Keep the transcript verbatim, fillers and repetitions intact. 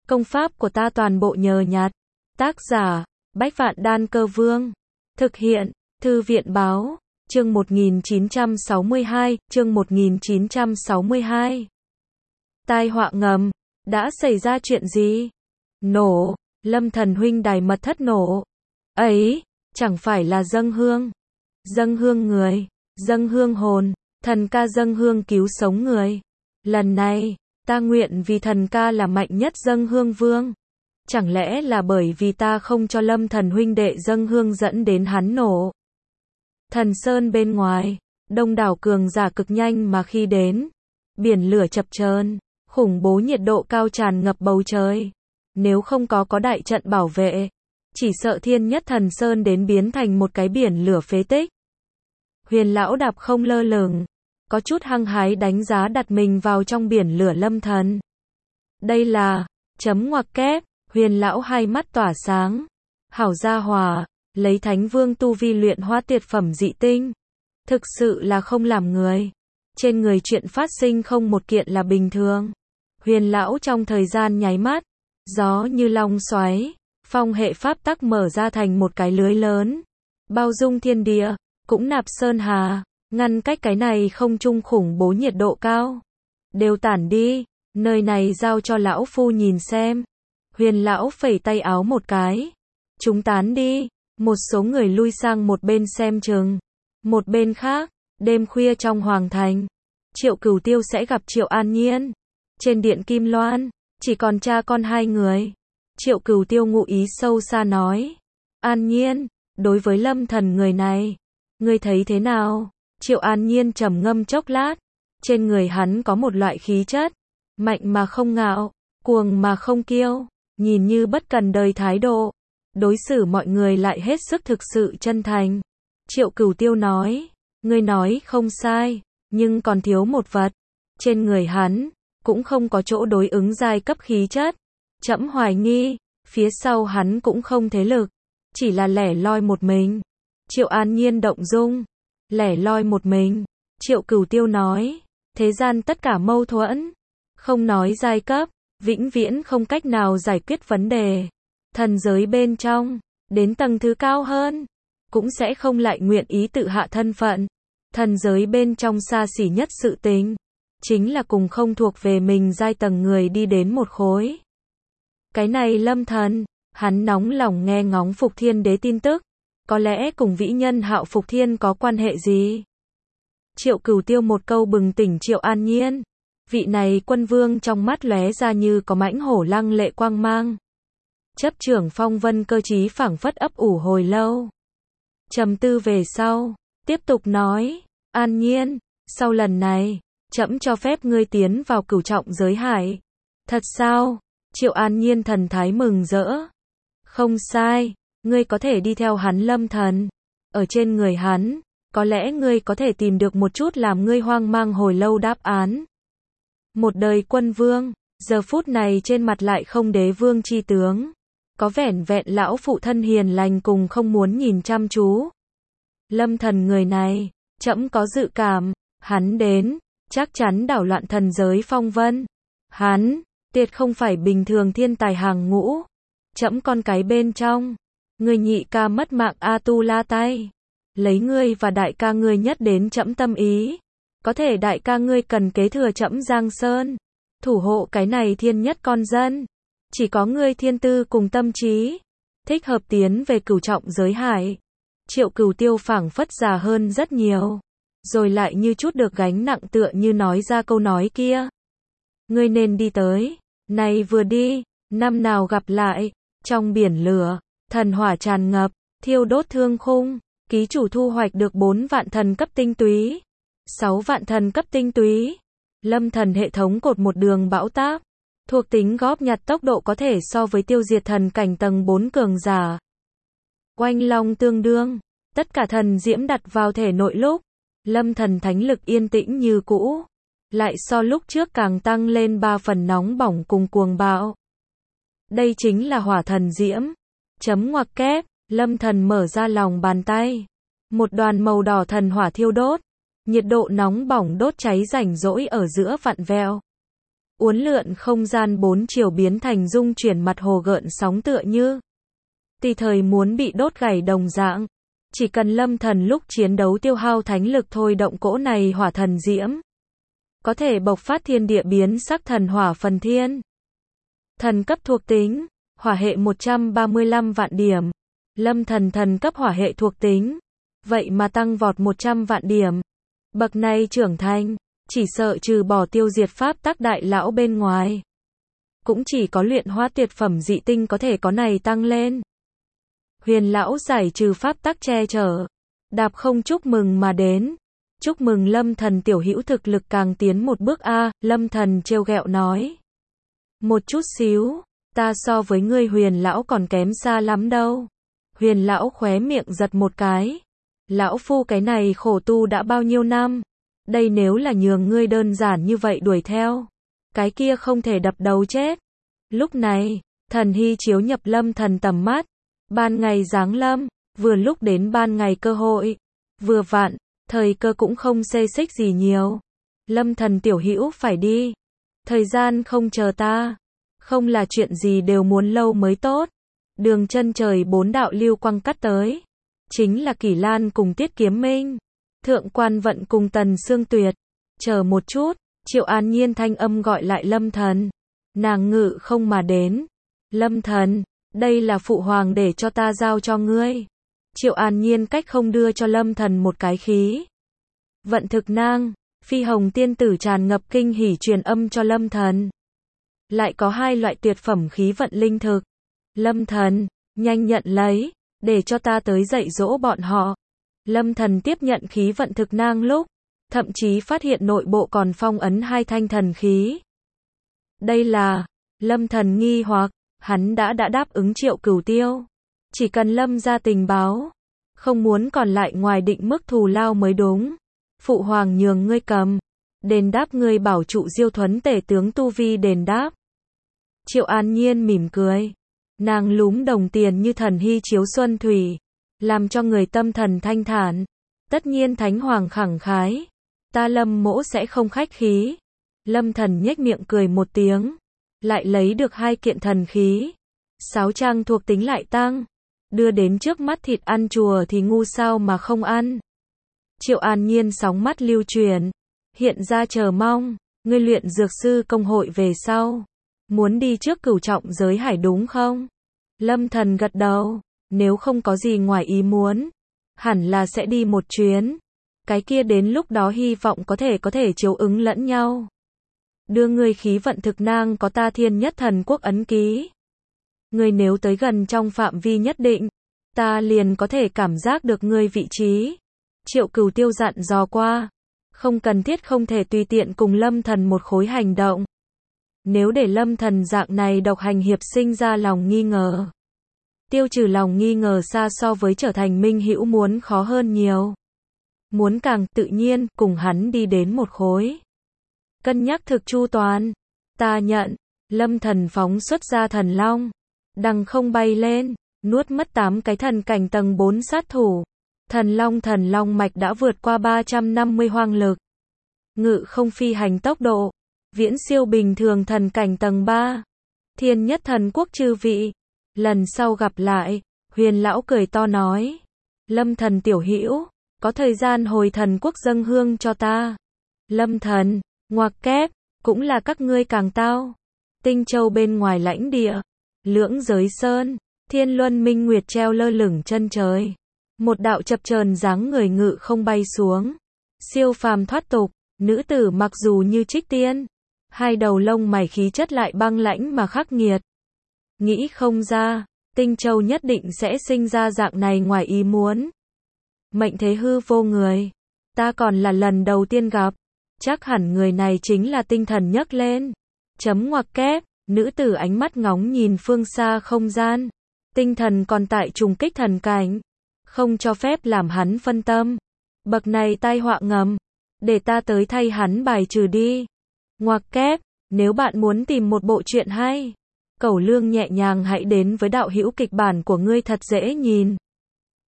Công pháp của ta toàn bộ nhờ nhặt. Tác giả, Bách Vạn Đan Cơ Vương. Thực hiện, Thư viện Báo. Chương một nghìn chín trăm sáu mươi hai, chương một nghìn chín trăm sáu mươi hai. Tai họa ngầm, đã xảy ra chuyện gì? Nổ, Lâm Thần huynh đài mật thất nổ. Ấy, chẳng phải là dâng hương. Dâng hương người, dâng hương hồn, thần ca dâng hương cứu sống người. Lần này, ta nguyện vì thần ca là mạnh nhất dâng hương vương. Chẳng lẽ là bởi vì ta không cho Lâm Thần huynh đệ dâng hương dẫn đến hắn nổ? Thần Sơn bên ngoài, đông đảo cường giả cực nhanh mà khi đến. Biển lửa chập chờn, khủng bố nhiệt độ cao tràn ngập bầu trời. Nếu không có có đại trận bảo vệ, chỉ sợ thiên nhất Thần Sơn đến biến thành một cái biển lửa phế tích. Huyền lão đạp không lơ lửng, có chút hăng hái đánh giá đặt mình vào trong biển lửa Lâm Thần. Đây là, chấm ngoặc kép, Huyền lão hai mắt tỏa sáng. Hảo gia hỏa, lấy Thánh Vương tu vi luyện hóa tuyệt phẩm dị tinh. Thực sự là không làm người. Trên người chuyện phát sinh không một kiện là bình thường. Huyền lão trong thời gian nháy mắt, gió như long xoáy, phong hệ pháp tắc mở ra thành một cái lưới lớn, bao dung thiên địa, cũng nạp sơn hà, ngăn cách cái này không trung khủng bố nhiệt độ cao. Đều tản đi, nơi này giao cho lão phu nhìn xem. Huyền lão phẩy tay áo một cái. Chúng tán đi, một số người lui sang một bên xem chừng. Một bên khác, đêm khuya trong hoàng thành, Triệu Cửu Tiêu sẽ gặp Triệu An Nhiên. Trên điện Kim Loan, chỉ còn cha con hai người. Triệu Cửu Tiêu ngụ ý sâu xa nói. An Nhiên, đối với Lâm Thần người này, ngươi thấy thế nào? Triệu An Nhiên trầm ngâm chốc lát. Trên người hắn có một loại khí chất, mạnh mà không ngạo, cuồng mà không kiêu, nhìn như bất cần đời thái độ. Đối xử mọi người lại hết sức thực sự chân thành. Triệu Cửu Tiêu nói, ngươi nói không sai, nhưng còn thiếu một vật. Trên người hắn, cũng không có chỗ đối ứng giai cấp khí chất. Trẫm hoài nghi, phía sau hắn cũng không thế lực, chỉ là lẻ loi một mình. Triệu An Nhiên động dung, lẻ loi một mình. Triệu Cửu Tiêu nói, thế gian tất cả mâu thuẫn, không nói giai cấp, vĩnh viễn không cách nào giải quyết vấn đề. Thần giới bên trong, đến tầng thứ cao hơn, cũng sẽ không lại nguyện ý tự hạ thân phận. Thần giới bên trong xa xỉ nhất sự tình, chính là cùng không thuộc về mình giai tầng người đi đến một khối. Cái này Lâm Thần, hắn nóng lòng nghe ngóng Phục Thiên Đế tin tức, có lẽ cùng vĩ nhân Hạo Phục Thiên có quan hệ gì? Triệu Cửu Tiêu một câu bừng tỉnh Triệu An Nhiên. Vị này quân vương trong mắt lóe ra như có mãnh hổ lăng lệ quang mang. Chấp trưởng phong vân cơ trí phảng phất ấp ủ hồi lâu. Trầm tư về sau, tiếp tục nói, An Nhiên, sau lần này, trẫm cho phép ngươi tiến vào cửu trọng giới hải. Thật sao? Triệu An Nhiên thần thái mừng rỡ. Không sai, ngươi có thể đi theo hắn Lâm Thần. Ở trên người hắn, có lẽ ngươi có thể tìm được một chút làm ngươi hoang mang hồi lâu đáp án. Một đời quân vương, giờ phút này trên mặt lại không đế vương chi tướng. Có vẻn vẹn lão phụ thân hiền lành cùng không muốn nhìn chăm chú. Lâm Thần người này, trẫm có dự cảm, hắn đến, chắc chắn đảo loạn thần giới phong vân. Hắn, tuyệt không phải bình thường thiên tài hàng ngũ. Trẫm con cái bên trong, người nhị ca mất mạng A Tu La tay. Lấy ngươi và đại ca ngươi nhất đến trẫm tâm ý. Có thể đại ca ngươi cần kế thừa trẫm Giang Sơn, thủ hộ cái này thiên nhất con dân. Chỉ có ngươi thiên tư cùng tâm trí, thích hợp tiến về cửu trọng giới hải. Triệu Cửu Tiêu phảng phất già hơn rất nhiều, rồi lại như chút được gánh nặng tựa như nói ra câu nói kia. Ngươi nên đi tới, này vừa đi, năm nào gặp lại, trong biển lửa, thần hỏa tràn ngập, thiêu đốt thương khung, ký chủ thu hoạch được bốn vạn thần cấp tinh túy, sáu vạn thần cấp tinh túy. Lâm Thần hệ thống cột một đường bão táp. Thuộc tính góp nhặt tốc độ có thể so với tiêu diệt thần cảnh tầng bốn cường giả. Oanh long tương đương, tất cả thần diễm đặt vào thể nội lúc, Lâm Thần thánh lực yên tĩnh như cũ, lại so lúc trước càng tăng lên ba phần nóng bỏng cùng cuồng bạo. Đây chính là hỏa thần diễm. Chấm ngoặc kép, Lâm Thần mở ra lòng bàn tay. Một đoàn màu đỏ thần hỏa thiêu đốt, nhiệt độ nóng bỏng đốt cháy rảnh rỗi ở giữa vặn vẹo. uốn lượn không gian bốn chiều biến thành dung chuyển mặt hồ gợn sóng tựa như tùy thời muốn bị đốt gảy đồng dạng. Chỉ cần Lâm Thần lúc chiến đấu tiêu hao thánh lực thôi động cỗ này hỏa thần diễm, có thể bộc phát thiên địa biến sắc thần hỏa phần thiên. Thần cấp thuộc tính, hỏa hệ một trăm ba mươi lăm vạn điểm. Lâm Thần thần cấp hỏa hệ thuộc tính, vậy mà tăng vọt một trăm vạn điểm. Bậc này trưởng thành, chỉ sợ trừ bỏ tiêu diệt pháp tắc đại lão bên ngoài, cũng chỉ có luyện hóa tuyệt phẩm dị tinh có thể có này tăng lên. Huyền lão giải trừ pháp tắc che chở, đạp không chúc mừng mà đến. Chúc mừng Lâm Thần tiểu hữu thực lực càng tiến một bước a, Lâm Thần trêu ghẹo nói. Một chút xíu, ta so với ngươi Huyền lão còn kém xa lắm đâu. Huyền lão khóe miệng giật một cái. Lão phu cái này khổ tu đã bao nhiêu năm, đây nếu là nhường ngươi đơn giản như vậy đuổi theo, cái kia không thể đập đầu chết. Lúc này, thần hy chiếu nhập Lâm Thần tầm mắt, ban ngày giáng lâm, vừa lúc đến ban ngày cơ hội, vừa vặn, thời cơ cũng không xê xích gì nhiều. Lâm Thần tiểu hữu phải đi, thời gian không chờ ta, không là chuyện gì đều muốn lâu mới tốt. Đường chân trời bốn đạo lưu quang cắt tới, chính là Kỷ Lan cùng Tiết Kiếm Minh, Thượng Quan Vận cùng Tần Sương Tuyệt. Chờ một chút, Triệu An Nhiên thanh âm gọi lại Lâm Thần. Nàng ngự không mà đến. Lâm Thần, đây là phụ hoàng để cho ta giao cho ngươi. Triệu An Nhiên cách không đưa cho Lâm Thần một cái khí vận thực nang. Phi hồng tiên tử tràn ngập kinh hỉ truyền âm cho Lâm Thần. Lại có hai loại tuyệt phẩm khí vận linh thực. Lâm Thần, nhanh nhận lấy, để cho ta tới dạy dỗ bọn họ. Lâm Thần tiếp nhận khí vận thực nang lúc, thậm chí phát hiện nội bộ còn phong ấn hai thanh thần khí. Đây là, Lâm Thần nghi hoặc, hắn đã đã đáp ứng Triệu Cửu Tiêu. Chỉ cần Lâm ra tình báo, không muốn còn lại ngoài định mức thù lao mới đúng. Phụ hoàng nhường ngươi cầm, đền đáp ngươi bảo trụ Diêu Thuấn tể tướng tu vi đền đáp. Triệu An Nhiên mỉm cười. Nàng lúm đồng tiền như thần hy chiếu xuân thủy, làm cho người tâm thần thanh thản. Tất nhiên Thánh Hoàng khẳng khái, ta Lâm mỗ sẽ không khách khí. Lâm Thần nhếch miệng cười một tiếng, lại lấy được hai kiện thần khí. Sáu trang thuộc tính lại tăng, đưa đến trước mắt thịt ăn chùa thì ngu sao mà không ăn. Triệu An Nhiên sóng mắt lưu truyền, hiện ra chờ mong. Ngươi luyện dược sư công hội về sau, muốn đi trước cửu trọng giới hải đúng không? Lâm Thần gật đầu, nếu không có gì ngoài ý muốn, hẳn là sẽ đi một chuyến. Cái kia đến lúc đó hy vọng có thể có thể chiếu ứng lẫn nhau. Đưa ngươi khí vận thực nang có ta thiên nhất thần quốc ấn ký. Ngươi nếu tới gần trong phạm vi nhất định, ta liền có thể cảm giác được ngươi vị trí. Triệu Cửu Tiêu dặn dò qua, không cần thiết không thể tùy tiện cùng Lâm Thần một khối hành động. Nếu để Lâm Thần dạng này độc hành hiệp sinh ra lòng nghi ngờ, tiêu trừ lòng nghi ngờ xa so với trở thành minh hữu muốn khó hơn nhiều. Muốn càng tự nhiên cùng hắn đi đến một khối. Cân nhắc thực chu toàn, ta nhận. Lâm Thần phóng xuất ra thần long, đằng không bay lên, nuốt mất tám cái thần cảnh tầng bốn sát thủ. Thần long thần long mạch đã vượt qua ba trăm năm mươi hoang lực. Ngự không phi hành tốc độ, viễn siêu bình thường thần cảnh tầng ba. Thiên nhất thần quốc chư vị, lần sau gặp lại. Huyền lão cười to nói, Lâm Thần tiểu hữu, có thời gian hồi thần quốc dâng hương cho ta. Lâm Thần, ngoặc kép, cũng là các ngươi càng tao. Tinh Châu bên ngoài lãnh địa, Lưỡng Giới Sơn, Thiên Luân Minh Nguyệt treo lơ lửng chân trời. Một đạo chập chờn dáng người ngự không bay xuống, siêu phàm thoát tục. Nữ tử mặc dù như trích tiên, hai đầu lông mày khí chất lại băng lãnh mà khắc nghiệt. Nghĩ không ra, Tinh Châu nhất định sẽ sinh ra dạng này ngoài ý muốn. Mệnh thế hư vô người, ta còn là lần đầu tiên gặp, chắc hẳn người này chính là tinh thần nhấc lên. Chấm ngoặc kép, nữ tử ánh mắt ngóng nhìn phương xa không gian. Tinh thần còn tại trùng kích thần cảnh, không cho phép làm hắn phân tâm. Bậc này tai họa ngầm, để ta tới thay hắn bài trừ đi. Ngoặc kép, nếu bạn muốn tìm một bộ truyện hay, Cẩu Lương nhẹ nhàng hãy đến với đạo hữu kịch bản của ngươi thật dễ nhìn.